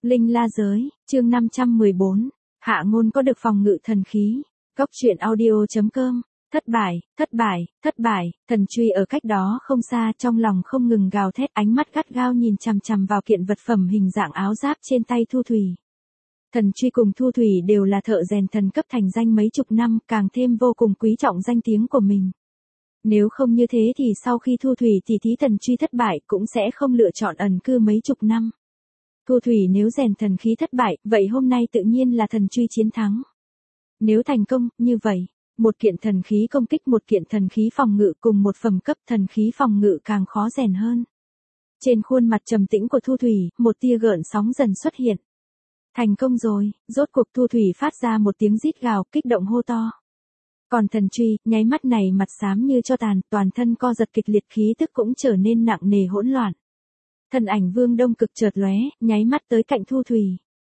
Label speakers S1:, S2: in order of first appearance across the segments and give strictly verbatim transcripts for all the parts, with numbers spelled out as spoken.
S1: Linh La Giới, chương năm trăm mười bốn, Hạ Ngôn có được phòng ngự thần khí. Cốc truyện audio chấm com. Thất bại, thất bại, thất bại, Thần Truy ở cách đó không xa trong lòng không ngừng gào thét, ánh mắt gắt gao nhìn chằm chằm vào kiện vật phẩm hình dạng áo giáp trên tay Thu Thủy. Thần Truy cùng Thu Thủy đều là thợ rèn thần cấp thành danh mấy chục năm, càng thêm vô cùng quý trọng danh tiếng của mình. Nếu không như thế thì sau khi Thu Thủy tỉ thí Thần Truy thất bại cũng sẽ không lựa chọn ẩn cư mấy chục năm. Thu Thủy nếu rèn thần khí thất bại, vậy hôm nay tự nhiên là Thần Truy chiến thắng. Nếu thành công, như vậy, một kiện thần khí công kích, một kiện thần khí phòng ngự cùng một phẩm cấp thần khí phòng ngự càng khó rèn hơn. Trên khuôn mặt trầm tĩnh của Thu Thủy, một tia gợn sóng dần xuất hiện. Thành công rồi, rốt cuộc Thu Thủy phát ra một tiếng rít gào, kích động hô to. Còn Thần Truy, nháy mắt này mặt xám như tro tàn, toàn thân co giật kịch liệt, khí tức cũng trở nên nặng nề hỗn loạn. Thân ảnh Vương Đông Cực chợt lóe, nháy mắt tới cạnh Thu Thủy.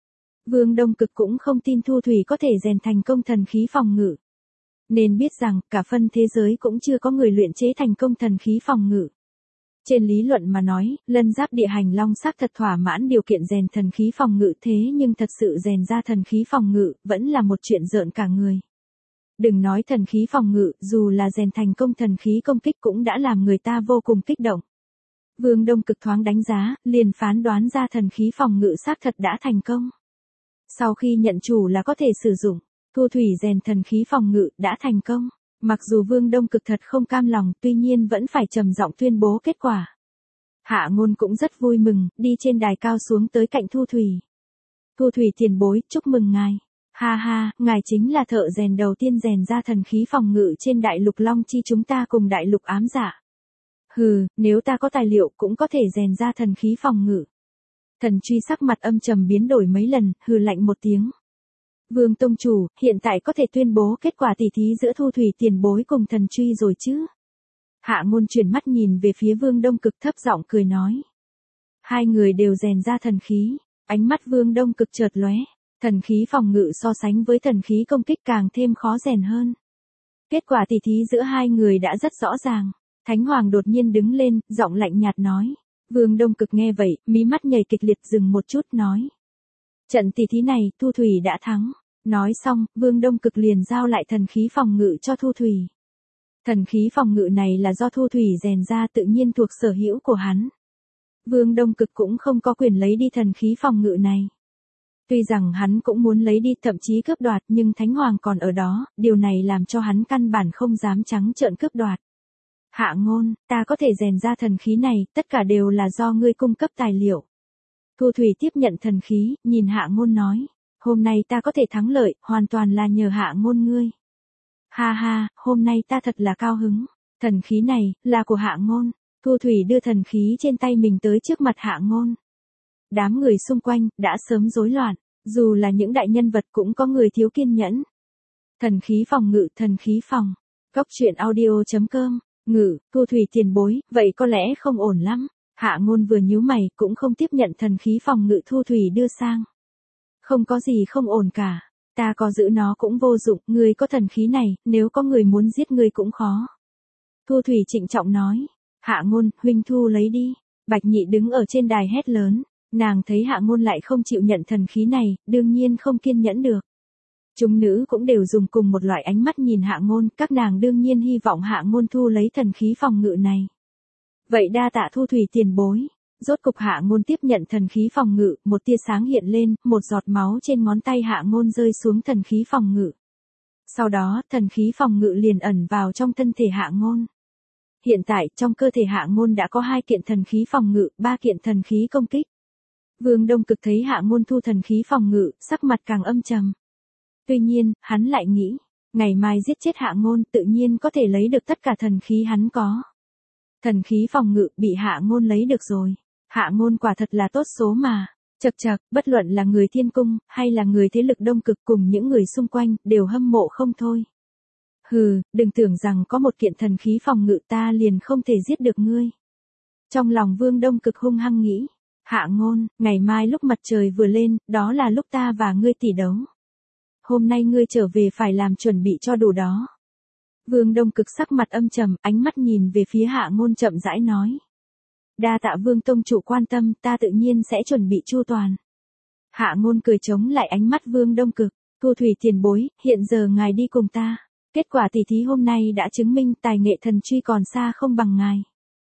S1: Vương Đông Cực cũng không tin Thu Thủy có thể rèn thành công thần khí phòng ngự. Nên biết rằng, cả phân thế giới cũng chưa có người luyện chế thành công thần khí phòng ngự. Trên lý luận mà nói, lân giáp địa hành long xác thật thỏa mãn điều kiện rèn thần khí phòng ngự, thế nhưng thật sự rèn ra thần khí phòng ngự, vẫn là một chuyện rợn cả người. Đừng nói thần khí phòng ngự, dù là rèn thành công thần khí công kích cũng đã làm người ta vô cùng kích động. Vương Đông Cực thoáng đánh giá, liền phán đoán ra thần khí phòng ngự xác thật đã thành công. Sau khi nhận chủ là có thể sử dụng, Thu Thủy rèn thần khí phòng ngự đã thành công. Mặc dù Vương Đông Cực thật không cam lòng, tuy nhiên vẫn phải trầm giọng tuyên bố kết quả. Hạ Ngôn cũng rất vui mừng, đi trên đài cao xuống tới cạnh Thu Thủy. Thu Thủy tiền bối, chúc mừng ngài. Ha ha, ngài chính là thợ rèn đầu tiên rèn ra thần khí phòng ngự trên đại lục Long Chi chúng ta cùng đại lục ám dạ. Hừ, nếu ta có tài liệu cũng có thể rèn ra thần khí phòng ngự. Thần Truy sắc mặt âm trầm biến đổi mấy lần, hừ lạnh một tiếng. Vương Tông Chủ, hiện tại có thể tuyên bố kết quả tỉ thí giữa Thu Thủy tiền bối cùng Thần Truy rồi chứ? Hạ Ngôn chuyển mắt nhìn về phía Vương Đông Cực thấp giọng cười nói. Hai người đều rèn ra thần khí, ánh mắt Vương Đông Cực chợt lóe, thần khí phòng ngự so sánh với thần khí công kích càng thêm khó rèn hơn. Kết quả tỉ thí giữa hai người đã rất rõ ràng. Thánh Hoàng đột nhiên đứng lên, giọng lạnh nhạt nói. Vương Đông Cực nghe vậy, mí mắt nhảy kịch liệt, dừng một chút nói. Trận tỷ thí này, Thu Thủy đã thắng. Nói xong, Vương Đông Cực liền giao lại thần khí phòng ngự cho Thu Thủy. Thần khí phòng ngự này là do Thu Thủy rèn ra, tự nhiên thuộc sở hữu của hắn. Vương Đông Cực cũng không có quyền lấy đi thần khí phòng ngự này. Tuy rằng hắn cũng muốn lấy đi, thậm chí cướp đoạt, nhưng Thánh Hoàng còn ở đó, điều này làm cho hắn căn bản không dám trắng trợn cướp đoạt. Hạ Ngôn, ta có thể rèn ra thần khí này, tất cả đều là do ngươi cung cấp tài liệu. Thu Thủy tiếp nhận thần khí, nhìn Hạ Ngôn nói. Hôm nay ta có thể thắng lợi, hoàn toàn là nhờ Hạ Ngôn ngươi. Ha ha, hôm nay ta thật là cao hứng. Thần khí này, là của Hạ Ngôn. Thu Thủy đưa thần khí trên tay mình tới trước mặt Hạ Ngôn. Đám người xung quanh, đã sớm rối loạn. Dù là những đại nhân vật cũng có người thiếu kiên nhẫn. Thần khí phòng ngự, thần khí phòng. Cốc truyện audio chấm com. Ngự, Thu Thủy tiền bối, vậy có lẽ không ổn lắm. Hạ Ngôn vừa nhíu mày, cũng không tiếp nhận thần khí phòng ngự Thu Thủy đưa sang. Không có gì không ổn cả. Ta có giữ nó cũng vô dụng, ngươi có thần khí này, nếu có người muốn giết ngươi cũng khó. Thu Thủy trịnh trọng nói. Hạ Ngôn, huynh thu lấy đi. Bạch Nhị đứng ở trên đài hét lớn. Nàng thấy Hạ Ngôn lại không chịu nhận thần khí này, đương nhiên không kiên nhẫn được. Chúng nữ cũng đều dùng cùng một loại ánh mắt nhìn Hạ Ngôn, các nàng đương nhiên hy vọng Hạ Ngôn thu lấy thần khí phòng ngự này. Vậy đa tạ Thu Thủy tiền bối. Rốt cục Hạ Ngôn tiếp nhận thần khí phòng ngự, một tia sáng hiện lên, một giọt máu trên ngón tay Hạ Ngôn rơi xuống thần khí phòng ngự. Sau đó, thần khí phòng ngự liền ẩn vào trong thân thể Hạ Ngôn. Hiện tại, trong cơ thể Hạ Ngôn đã có hai kiện thần khí phòng ngự, ba kiện thần khí công kích. Vương Đông Cực thấy Hạ Ngôn thu thần khí phòng ngự, sắc mặt càng âm trầm. Tuy nhiên, hắn lại nghĩ, ngày mai giết chết Hạ Ngôn tự nhiên có thể lấy được tất cả thần khí hắn có. Thần khí phòng ngự bị Hạ Ngôn lấy được rồi. Hạ Ngôn quả thật là tốt số mà. Chậc chậc, bất luận là người thiên cung, hay là người thế lực Đông Cực cùng những người xung quanh, đều hâm mộ không thôi. Hừ, đừng tưởng rằng có một kiện thần khí phòng ngự ta liền không thể giết được ngươi. Trong lòng Vương Đông Cực hung hăng nghĩ. Hạ Ngôn, ngày mai lúc mặt trời vừa lên, đó là lúc ta và ngươi tỷ đấu. Hôm nay ngươi trở về phải làm chuẩn bị cho đủ đó. Vương Đông Cực sắc mặt âm trầm, ánh mắt nhìn về phía Hạ Ngôn chậm rãi nói. Đa tạ Vương Tông Chủ quan tâm, ta tự nhiên sẽ chuẩn bị chu toàn. Hạ Ngôn cười chống lại ánh mắt Vương Đông Cực, Thu Thủy tiền bối, hiện giờ ngài đi cùng ta. Kết quả tỷ thí hôm nay đã chứng minh tài nghệ thần truy còn xa không bằng ngài.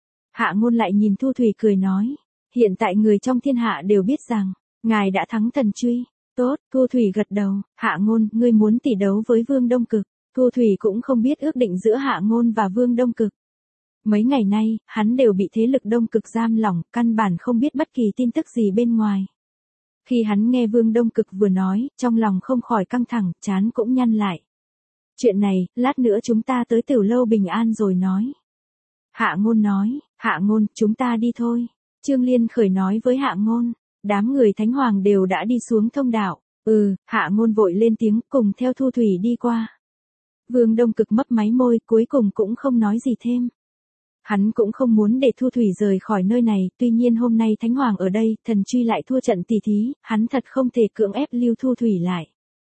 S1: Hạ Ngôn lại nhìn Thu Thủy cười nói, hiện tại người trong thiên hạ đều biết rằng, ngài đã thắng thần truy. Tốt, Thu Thủy gật đầu, Hạ Ngôn, ngươi muốn tỷ đấu với Vương Đông Cực. Thu Thủy cũng không biết ước định giữa Hạ Ngôn và Vương Đông Cực. Mấy ngày nay, hắn đều bị thế lực Đông Cực giam lỏng, căn bản không biết bất kỳ tin tức gì bên ngoài. Khi hắn nghe Vương Đông Cực vừa nói, trong lòng không khỏi căng thẳng, trán cũng nhăn lại. Chuyện này, lát nữa chúng ta tới Tiểu Lâu Bình An rồi nói. Hạ Ngôn nói, Hạ Ngôn, chúng ta đi thôi. Trương Liên Khởi nói với Hạ Ngôn, đám người Thánh Hoàng đều đã đi xuống thông đạo. Ừ, Hạ Ngôn vội lên tiếng, cùng theo Thu Thủy đi qua. Vương Đông Cực mấp máy môi, cuối cùng cũng không nói gì thêm. Hắn cũng không muốn để Thu Thủy rời khỏi nơi này, tuy nhiên hôm nay Thánh Hoàng ở đây, thần truy lại thua trận tỷ thí, hắn thật không thể cưỡng ép lưu Thu Thủy lại.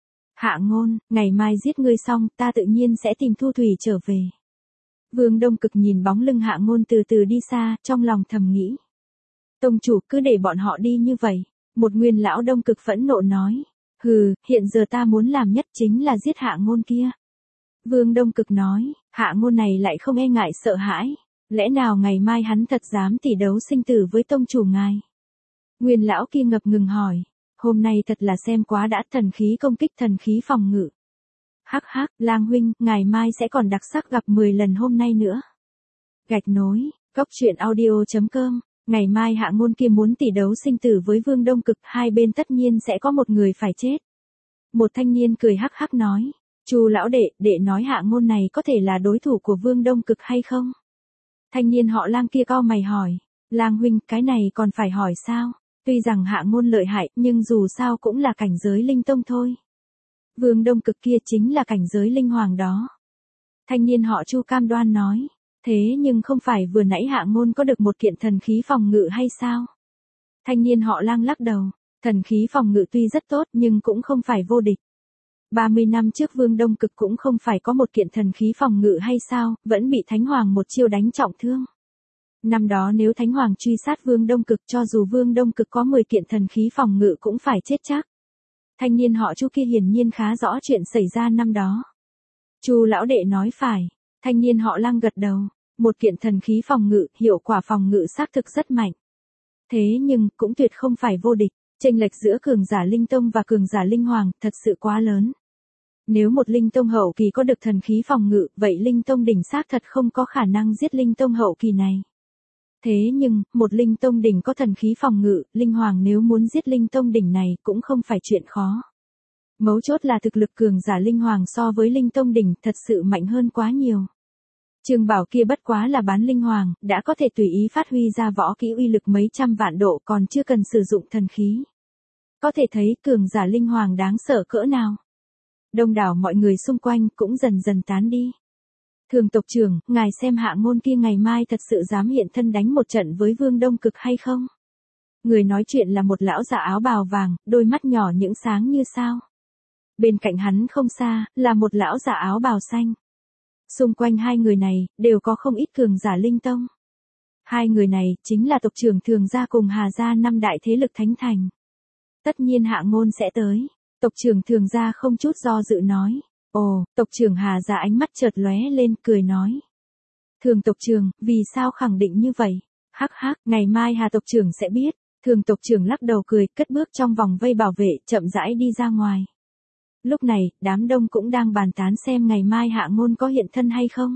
S1: Hạ Ngôn, ngày mai giết ngươi xong, ta tự nhiên sẽ tìm Thu Thủy trở về. Vương Đông Cực nhìn bóng lưng Hạ Ngôn từ từ đi xa, trong lòng thầm nghĩ. Tông chủ cứ để bọn họ đi như vậy. Một nguyên lão Đông Cực phẫn nộ nói. Hừ, hiện giờ ta muốn làm nhất chính là giết Hạ Ngôn kia. Vương Đông Cực nói, Hạ Ngôn này lại không e ngại sợ hãi. Lẽ nào ngày mai hắn thật dám tỷ đấu sinh tử với tông chủ ngài? Nguyên lão kia ngập ngừng hỏi. Hôm nay thật là xem quá đã, thần khí công kích thần khí phòng ngự. Hắc hắc, Lang huynh, ngày mai sẽ còn đặc sắc gặp mười lần hôm nay nữa. Gạch nối, cốc truyện audio chấm com. Ngày mai Hạ Ngôn kia muốn tỷ đấu sinh tử với Vương Đông Cực, hai bên tất nhiên sẽ có một người phải chết. Một thanh niên cười hắc hắc nói, Chu lão đệ, đệ nói Hạ Ngôn này có thể là đối thủ của Vương Đông Cực hay không? Thanh niên họ Lang kia cau mày hỏi, Lang huynh, cái này còn phải hỏi sao? Tuy rằng Hạ Ngôn lợi hại, nhưng dù sao cũng là cảnh giới linh tông thôi. Vương Đông Cực kia chính là cảnh giới linh hoàng đó. Thanh niên họ Chu cam đoan nói. Thế nhưng không phải vừa nãy Hạ Ngôn có được một kiện thần khí phòng ngự hay sao? Thanh niên họ Lang lắc đầu. Thần khí phòng ngự tuy rất tốt nhưng cũng không phải vô địch. ba mươi năm trước Vương Đông Cực cũng không phải có một kiện thần khí phòng ngự hay sao, vẫn bị Thánh Hoàng một chiêu đánh trọng thương. Năm đó nếu Thánh Hoàng truy sát Vương Đông Cực, cho dù Vương Đông Cực có mười kiện thần khí phòng ngự cũng phải chết chắc. Thanh niên họ Chu kia hiển nhiên khá rõ chuyện xảy ra năm đó. Chu lão đệ nói phải. Thanh niên họ Lang gật đầu. Một kiện thần khí phòng ngự, hiệu quả phòng ngự xác thực rất mạnh. Thế nhưng, cũng tuyệt không phải vô địch. Chênh lệch giữa cường giả linh tông và cường giả linh hoàng, thật sự quá lớn. Nếu một linh tông hậu kỳ có được thần khí phòng ngự, vậy linh tông đỉnh xác thật không có khả năng giết linh tông hậu kỳ này. Thế nhưng, một linh tông đỉnh có thần khí phòng ngự, linh hoàng nếu muốn giết linh tông đỉnh này cũng không phải chuyện khó. Mấu chốt là thực lực cường giả linh hoàng so với linh tông đỉnh thật sự mạnh hơn quá nhiều. Trương Bảo kia bất quá là bán linh hoàng, đã có thể tùy ý phát huy ra võ kỹ uy lực mấy trăm vạn độ còn chưa cần sử dụng thần khí. Có thể thấy cường giả linh hoàng đáng sợ cỡ nào. Đông đảo mọi người xung quanh cũng dần dần tán đi. Thường tộc trưởng, ngài xem Hạ Ngôn kia ngày mai thật sự dám hiện thân đánh một trận với Vương Đông Cực hay không? Người nói chuyện là một lão già áo bào vàng, đôi mắt nhỏ những sáng như sao. Bên cạnh hắn không xa, là một lão già áo bào xanh. Xung quanh hai người này, đều có không ít cường giả linh tông. Hai người này, chính là tộc trưởng Thường gia cùng Hà gia năm đại thế lực thánh thành. Tất nhiên Hạ Ngôn sẽ tới. Tộc trưởng Thường gia không chút do dự nói. Ồ, tộc trưởng Hà gia ánh mắt chợt lóe lên, cười nói. Thường tộc trưởng, vì sao khẳng định như vậy? Hắc hắc, ngày mai Hà tộc trưởng sẽ biết. Thường tộc trưởng lắc đầu cười, cất bước trong vòng vây bảo vệ, chậm rãi đi ra ngoài. Lúc này, đám đông cũng đang bàn tán xem ngày mai Hạ Ngôn có hiện thân hay không.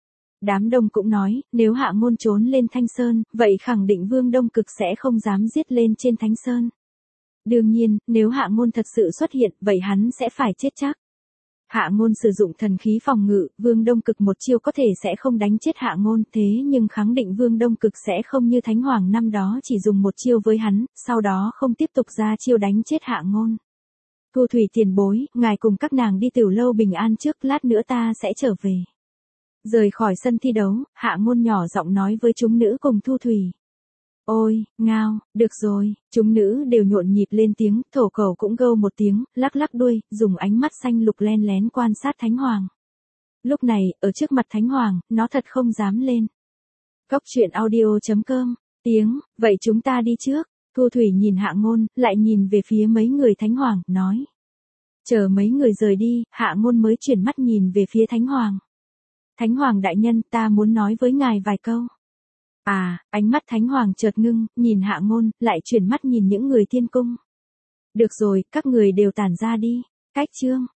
S1: Đám đông cũng nói, nếu Hạ Ngôn trốn lên Thanh Sơn, vậy khẳng định Vương Đông Cực sẽ không dám giết lên trên Thánh Sơn. Đương nhiên, nếu Hạ Ngôn thật sự xuất hiện, vậy hắn sẽ phải chết chắc. Hạ Ngôn sử dụng thần khí phòng ngự, Vương Đông Cực một chiêu có thể sẽ không đánh chết Hạ Ngôn, thế nhưng khẳng định Vương Đông Cực sẽ không như Thánh Hoàng năm đó chỉ dùng một chiêu với hắn, sau đó không tiếp tục ra chiêu đánh chết Hạ Ngôn. Thu Thủy tiền bối, ngài cùng các nàng đi Tiểu Lâu Bình An trước, lát nữa ta sẽ trở về. Rời khỏi sân thi đấu, Hạ Ngôn nhỏ giọng nói với chúng nữ cùng Thu Thủy. Ôi, ngao, được rồi, chúng nữ đều nhộn nhịp lên tiếng, thổ cẩu cũng gâu một tiếng, lắc lắc đuôi, dùng ánh mắt xanh lục len lén quan sát Thánh Hoàng. Lúc này, ở trước mặt Thánh Hoàng, nó thật không dám lên. Cốc truyện audio chấm com, tiếng, vậy chúng ta đi trước. Thu Thủy nhìn Hạ Ngôn, lại nhìn về phía mấy người Thánh Hoàng, nói. Chờ mấy người rời đi, Hạ Ngôn mới chuyển mắt nhìn về phía Thánh Hoàng. Thánh Hoàng đại nhân, ta muốn nói với ngài vài câu. À, ánh mắt Thánh Hoàng chợt ngưng, nhìn Hạ Ngôn, lại chuyển mắt nhìn những người thiên cung. Được rồi, các người đều tản ra đi. Cách chương.